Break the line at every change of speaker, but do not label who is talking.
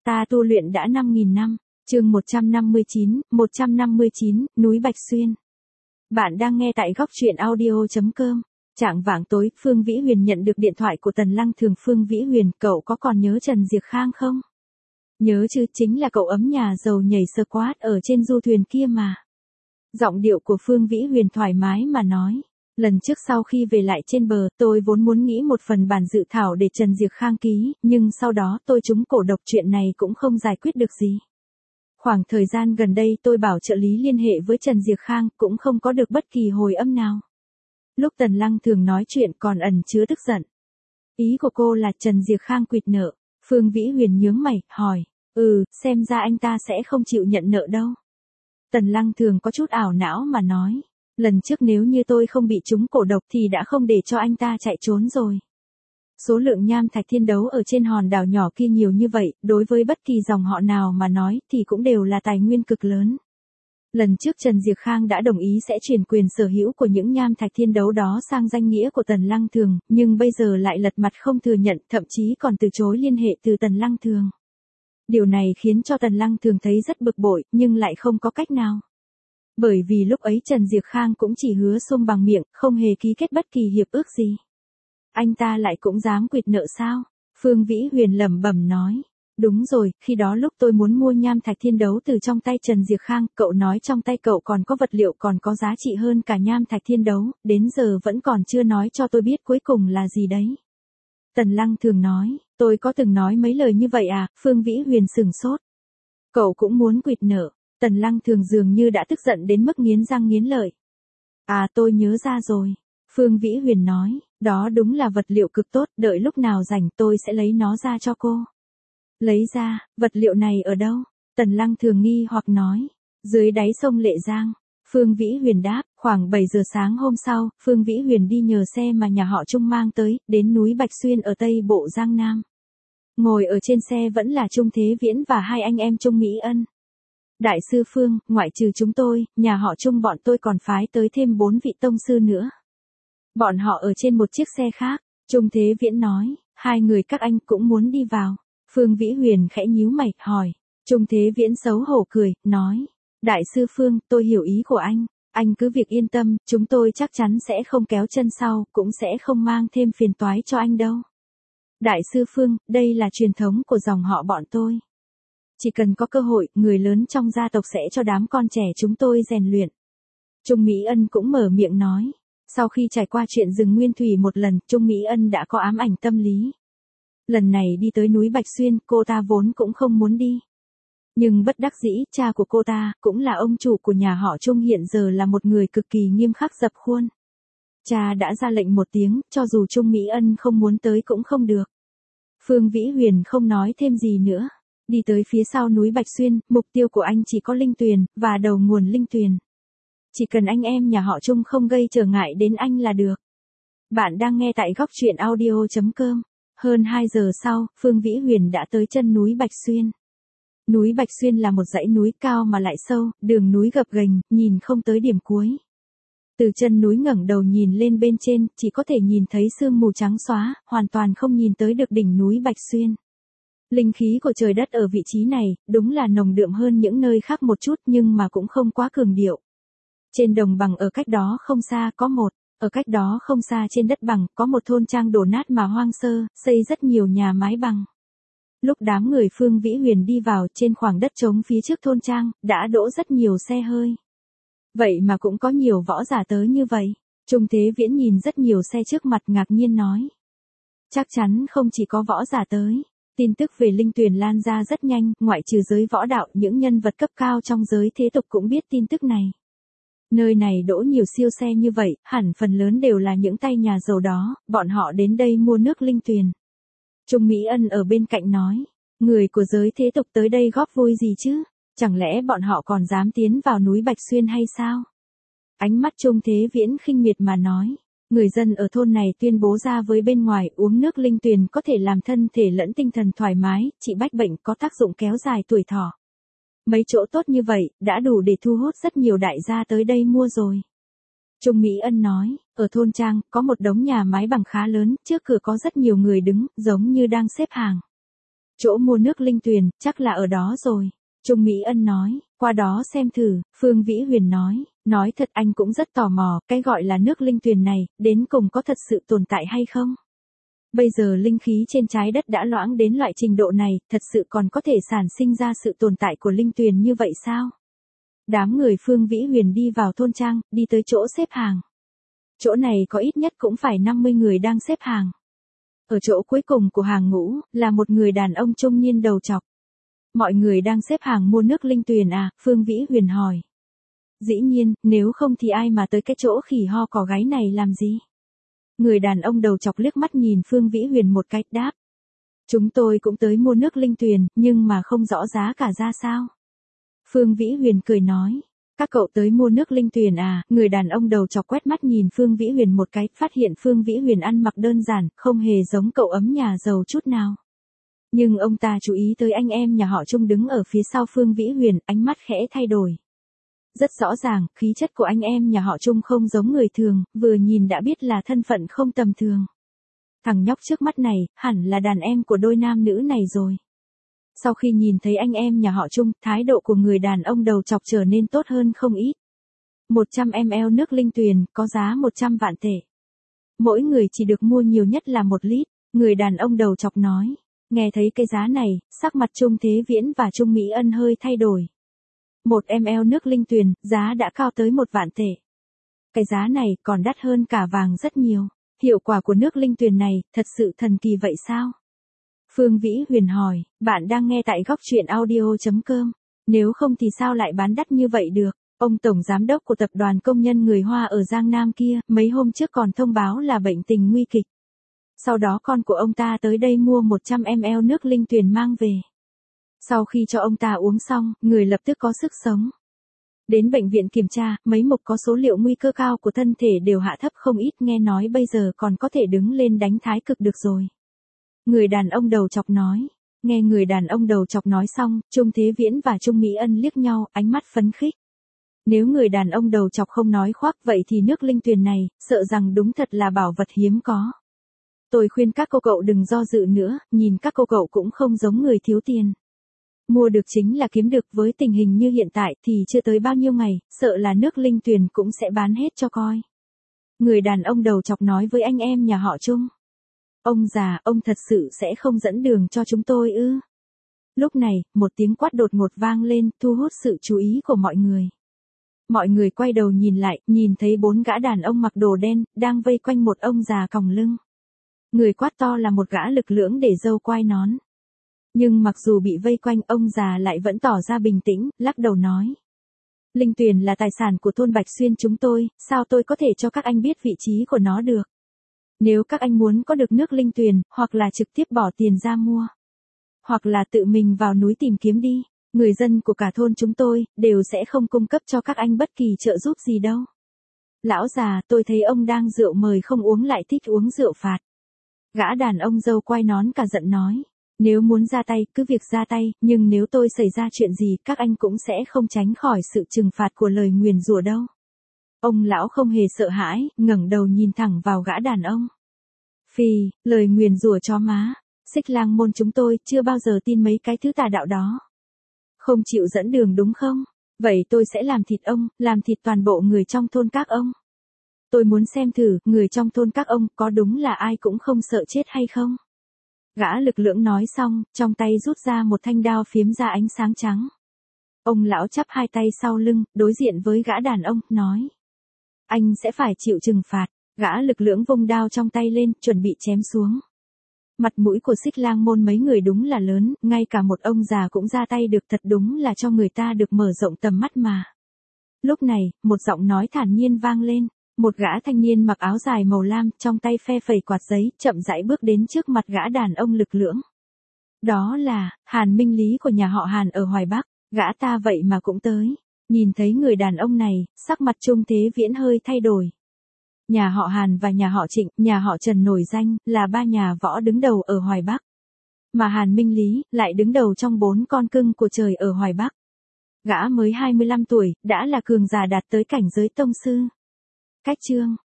Ta tu luyện đã 5.000 năm. Chương 159, núi Bạch Xuyên. Bạn đang nghe tại góc truyện audio.com. Chạng vạng tối, Phương Vĩ Huyền nhận được điện thoại của Tần Lăng Thường. Phương Vĩ Huyền, cậu có còn nhớ Trần Diệp Khang không? Nhớ chứ, chính là cậu ấm nhà giàu nhảy squat ở trên du thuyền kia mà. Giọng điệu của Phương Vĩ Huyền thoải mái mà nói. Lần trước sau khi về lại trên bờ, tôi vốn muốn nghĩ một phần bản dự thảo để Trần Diệp Khang ký, nhưng sau đó tôi trúng cổ độc, chuyện này cũng không giải quyết được gì. Khoảng thời gian gần đây tôi bảo trợ lý liên hệ với Trần Diệp Khang, cũng không có được bất kỳ hồi âm nào. Lúc Tần Lăng Thường nói chuyện còn ẩn chứa tức giận. Ý của cô là Trần Diệp Khang quỵt nợ. Phương Vĩ Huyền nhướng mày, hỏi. Xem ra anh ta sẽ không chịu nhận nợ đâu. Tần Lăng Thường có chút ảo não mà nói. Lần trước nếu như tôi không bị trúng cổ độc thì đã không để cho anh ta chạy trốn rồi. Số lượng nham thạch thiên đấu ở trên hòn đảo nhỏ kia nhiều như vậy, đối với bất kỳ dòng họ nào mà nói thì cũng đều là tài nguyên cực lớn. Lần trước Trần Diệp Khang đã đồng ý sẽ chuyển quyền sở hữu của những nham thạch thiên đấu đó sang danh nghĩa của Tần Lăng Thường, nhưng bây giờ lại lật mặt không thừa nhận, thậm chí còn từ chối liên hệ từ Tần Lăng Thường. Điều này khiến cho Tần Lăng Thường thấy rất bực bội, nhưng lại không có cách nào. Bởi vì lúc ấy Trần Diệp Khang cũng chỉ hứa xôm bằng miệng, không hề ký kết bất kỳ hiệp ước gì. Anh ta lại cũng dám quỵt nợ sao? Phương Vĩ Huyền lẩm bẩm nói. Đúng rồi, khi đó lúc tôi muốn mua nham thạch thiên đấu từ trong tay Trần Diệp Khang, cậu nói trong tay cậu còn có vật liệu còn có giá trị hơn cả nham thạch thiên đấu, đến giờ vẫn còn chưa nói cho tôi biết cuối cùng là gì đấy. Tần Lăng Thường nói, tôi có từng nói mấy lời như vậy à? Phương Vĩ Huyền sửng sốt. Cậu cũng muốn quỵt nợ. Tần Lăng Thường dường như đã tức giận đến mức nghiến răng nghiến lợi. À, tôi nhớ ra rồi. Phương Vĩ Huyền nói, đó đúng là vật liệu cực tốt, đợi lúc nào rảnh tôi sẽ lấy nó ra cho cô. Lấy ra, vật liệu này ở đâu? Tần Lăng Thường nghi hoặc nói, dưới đáy sông Lệ Giang. Phương Vĩ Huyền đáp, khoảng 7 giờ sáng hôm sau, Phương Vĩ Huyền đi nhờ xe mà nhà họ Trung mang tới, đến núi Bạch Xuyên ở Tây Bộ Giang Nam. Ngồi ở trên xe vẫn là Trung Thế Viễn và hai anh em Trung Mỹ Ân. Đại sư Phương, ngoại trừ chúng tôi, nhà họ Trung bọn tôi còn phái tới thêm 4 vị tông sư nữa. Bọn họ ở trên một chiếc xe khác. Trung Thế Viễn nói, hai người các anh cũng muốn đi vào. Phương Vĩ Huyền khẽ nhíu mày, hỏi. Trung Thế Viễn xấu hổ cười, nói. Đại sư Phương, tôi hiểu ý của anh cứ việc yên tâm, chúng tôi chắc chắn sẽ không kéo chân sau, cũng sẽ không mang thêm phiền toái cho anh đâu. Đại sư Phương, đây là truyền thống của dòng họ bọn tôi. Chỉ cần có cơ hội, người lớn trong gia tộc sẽ cho đám con trẻ chúng tôi rèn luyện. Trung Mỹ Ân cũng mở miệng nói. Sau khi trải qua chuyện rừng Nguyên Thủy một lần, Trung Mỹ Ân đã có ám ảnh tâm lý. Lần này đi tới núi Bạch Xuyên, cô ta vốn cũng không muốn đi. Nhưng bất đắc dĩ, cha của cô ta, cũng là ông chủ của nhà họ Trung hiện giờ là một người cực kỳ nghiêm khắc dập khuôn. Cha đã ra lệnh một tiếng, cho dù Trung Mỹ Ân không muốn tới cũng không được. Phương Vĩ Huyền không nói thêm gì nữa. Đi tới phía sau núi Bạch Xuyên, mục tiêu của anh chỉ có linh tuyền, và đầu nguồn linh tuyền. Chỉ cần anh em nhà họ Trung không gây trở ngại đến anh là được. Bạn đang nghe tại góc truyện audio.com. Hơn 2 giờ sau, Phương Vĩ Huyền đã tới chân núi Bạch Xuyên. Núi Bạch Xuyên là một dãy núi cao mà lại sâu, đường núi gập ghềnh, nhìn không tới điểm cuối. Từ chân núi ngẩng đầu nhìn lên bên trên, chỉ có thể nhìn thấy sương mù trắng xóa, hoàn toàn không nhìn tới được đỉnh núi Bạch Xuyên. Linh khí của trời đất ở vị trí này, đúng là nồng đượm hơn những nơi khác một chút nhưng mà cũng không quá cường điệu. Trên đồng bằng ở cách đó không xa có một, ở cách đó không xa trên đất bằng có một thôn trang đổ nát mà hoang sơ, xây rất nhiều nhà mái bằng. Lúc đám người Phương Vĩ Huyền đi vào trên khoảng đất trống phía trước thôn trang, đã đỗ rất nhiều xe hơi. Vậy mà cũng có nhiều võ giả tới như vậy. Trung Thế Viễn nhìn rất nhiều xe trước mặt ngạc nhiên nói. Chắc chắn không chỉ có võ giả tới. Tin tức về linh tuyền lan ra rất nhanh, ngoại trừ giới võ đạo, những nhân vật cấp cao trong giới thế tục cũng biết tin tức này. Nơi này đỗ nhiều siêu xe như vậy, hẳn phần lớn đều là những tay nhà giàu đó, bọn họ đến đây mua nước linh tuyền. Trung Mỹ Ân ở bên cạnh nói, người của giới thế tục tới đây góp vui gì chứ, chẳng lẽ bọn họ còn dám tiến vào núi Bạch Xuyên hay sao? Ánh mắt Trung Thế Viễn khinh miệt mà nói, người dân ở thôn này tuyên bố ra với bên ngoài uống nước linh tuyền có thể làm thân thể lẫn tinh thần thoải mái, trị bách bệnh, có tác dụng kéo dài tuổi thọ. Mấy chỗ tốt như vậy, đã đủ để thu hút rất nhiều đại gia tới đây mua rồi. Trung Mỹ Ân nói, ở thôn trang, có một đống nhà mái bằng khá lớn, trước cửa có rất nhiều người đứng, giống như đang xếp hàng. Chỗ mua nước linh tuyền, chắc là ở đó rồi. Trung Mỹ Ân nói, qua đó xem thử, Phương Vĩ Huyền nói thật anh cũng rất tò mò, cái gọi là nước linh tuyền này, đến cùng có thật sự tồn tại hay không? Bây giờ linh khí trên trái đất đã loãng đến loại trình độ này, thật sự còn có thể sản sinh ra sự tồn tại của linh tuyền như vậy sao? Đám người Phương Vĩ Huyền đi vào thôn trang, đi tới chỗ xếp hàng. Chỗ này có ít nhất cũng phải 50 người đang xếp hàng. Ở chỗ cuối cùng của hàng ngũ, là một người đàn ông trung niên đầu trọc. Mọi người đang xếp hàng mua nước linh tuyền à, Phương Vĩ Huyền hỏi. Dĩ nhiên, nếu không thì ai mà tới cái chỗ khỉ ho cò gáy này làm gì? Người đàn ông đầu trọc liếc mắt nhìn Phương Vĩ Huyền một cái, đáp. Chúng tôi cũng tới mua nước linh tuyền, nhưng mà không rõ giá cả ra sao. Phương Vĩ Huyền cười nói. Các cậu tới mua nước linh tuyền à, người đàn ông đầu trọc quét mắt nhìn Phương Vĩ Huyền một cái, phát hiện Phương Vĩ Huyền ăn mặc đơn giản, không hề giống cậu ấm nhà giàu chút nào. Nhưng ông ta chú ý tới anh em nhà họ Trung đứng ở phía sau Phương Vĩ Huyền, ánh mắt khẽ thay đổi. Rất rõ ràng, khí chất của anh em nhà họ Trung không giống người thường, vừa nhìn đã biết là thân phận không tầm thường. Thằng nhóc trước mắt này, hẳn là đàn em của đôi nam nữ này rồi. Sau khi nhìn thấy anh em nhà họ Trung, thái độ của người đàn ông đầu trọc trở nên tốt hơn không ít. 100 ml nước linh tuyền, có giá 100 vạn tệ. Mỗi người chỉ được mua nhiều nhất là 1 lít, người đàn ông đầu trọc nói. Nghe thấy cái giá này, sắc mặt Trung Thế Viễn và Trung Mỹ Ân hơi thay đổi. 1 ml nước linh tuyền, giá đã cao tới 1 vạn tệ. Cái giá này còn đắt hơn cả vàng rất nhiều. Hiệu quả của nước linh tuyền này, thật sự thần kỳ vậy sao? Phương Vĩ Huyền hỏi, bạn đang nghe tại góc truyện audio.com. Nếu không thì sao lại bán đắt như vậy được? Ông Tổng Giám đốc của tập đoàn công nhân người Hoa ở Giang Nam kia, mấy hôm trước còn thông báo là bệnh tình nguy kịch. Sau đó con của ông ta tới đây mua 100 ml nước linh tuyền mang về. Sau khi cho ông ta uống xong, người lập tức có sức sống. Đến bệnh viện kiểm tra, mấy mục có số liệu nguy cơ cao của thân thể đều hạ thấp không ít, nghe nói bây giờ còn có thể đứng lên đánh thái cực được rồi. Người đàn ông đầu chọc nói. Nghe người đàn ông đầu chọc nói xong, Trung Thế Viễn và Trung Mỹ Ân liếc nhau, ánh mắt phấn khích. Nếu người đàn ông đầu chọc không nói khoác vậy thì nước linh tuyền này, sợ rằng đúng thật là bảo vật hiếm có. Tôi khuyên các cô cậu đừng do dự nữa, nhìn các cô cậu cũng không giống người thiếu tiền. Mua được chính là kiếm được, với tình hình như hiện tại thì chưa tới bao nhiêu ngày, sợ là nước linh tuyền cũng sẽ bán hết cho coi. Người đàn ông đầu chọc nói với anh em nhà họ Trung. Ông già, ông thật sự sẽ không dẫn đường cho chúng tôi ư? Lúc này, một tiếng quát đột ngột vang lên, thu hút sự chú ý của mọi người. Mọi người quay đầu nhìn lại, nhìn thấy 4 gã đàn ông mặc đồ đen, đang vây quanh một ông già còng lưng. Người quát to là một gã lực lưỡng để râu quai nón. Nhưng mặc dù bị vây quanh, ông già lại vẫn tỏ ra bình tĩnh, lắc đầu nói. Linh tuyền là tài sản của thôn Bạch Xuyên chúng tôi, sao tôi có thể cho các anh biết vị trí của nó được? Nếu các anh muốn có được nước linh tuyền, hoặc là trực tiếp bỏ tiền ra mua, hoặc là tự mình vào núi tìm kiếm đi, người dân của cả thôn chúng tôi, đều sẽ không cung cấp cho các anh bất kỳ trợ giúp gì đâu. Lão già, tôi thấy ông đang rượu mời không uống lại thích uống rượu phạt. Gã đàn ông râu quai nón cả giận nói. Nếu muốn ra tay, cứ việc ra tay, nhưng nếu tôi xảy ra chuyện gì, các anh cũng sẽ không tránh khỏi sự trừng phạt của lời nguyền rủa đâu. Ông lão không hề sợ hãi, ngẩng đầu nhìn thẳng vào gã đàn ông. Phì, lời nguyền rủa chó má, Xích Lang môn chúng tôi chưa bao giờ tin mấy cái thứ tà đạo đó. Không chịu dẫn đường đúng không? Vậy tôi sẽ làm thịt ông, làm thịt toàn bộ người trong thôn các ông. Tôi muốn xem thử, người trong thôn các ông có đúng là ai cũng không sợ chết hay không? Gã lực lưỡng nói xong, trong tay rút ra một thanh đao phiếm ra ánh sáng trắng. Ông lão chắp hai tay sau lưng, đối diện với gã đàn ông, nói. Anh sẽ phải chịu trừng phạt. Gã lực lưỡng vung đao trong tay lên, chuẩn bị chém xuống. Mặt mũi của Xích Lang môn mấy người đúng là lớn, ngay cả một ông già cũng ra tay được, thật đúng là cho người ta được mở rộng tầm mắt mà. Lúc này, một giọng nói thản nhiên vang lên. Một gã thanh niên mặc áo dài màu lam, trong tay phe phẩy quạt giấy, chậm rãi bước đến trước mặt gã đàn ông lực lưỡng. Đó là, Hàn Minh Lý của nhà họ Hàn ở Hoài Bắc, gã ta vậy mà cũng tới. Nhìn thấy người đàn ông này, sắc mặt Trung Thế Viễn hơi thay đổi. Nhà họ Hàn và nhà họ Trịnh, nhà họ Trần nổi danh, là 3 nhà võ đứng đầu ở Hoài Bắc. Mà Hàn Minh Lý, lại đứng đầu trong 4 con cưng của trời ở Hoài Bắc. Gã mới 25 tuổi, đã là cường giả đạt tới cảnh giới tông sư. Cách chương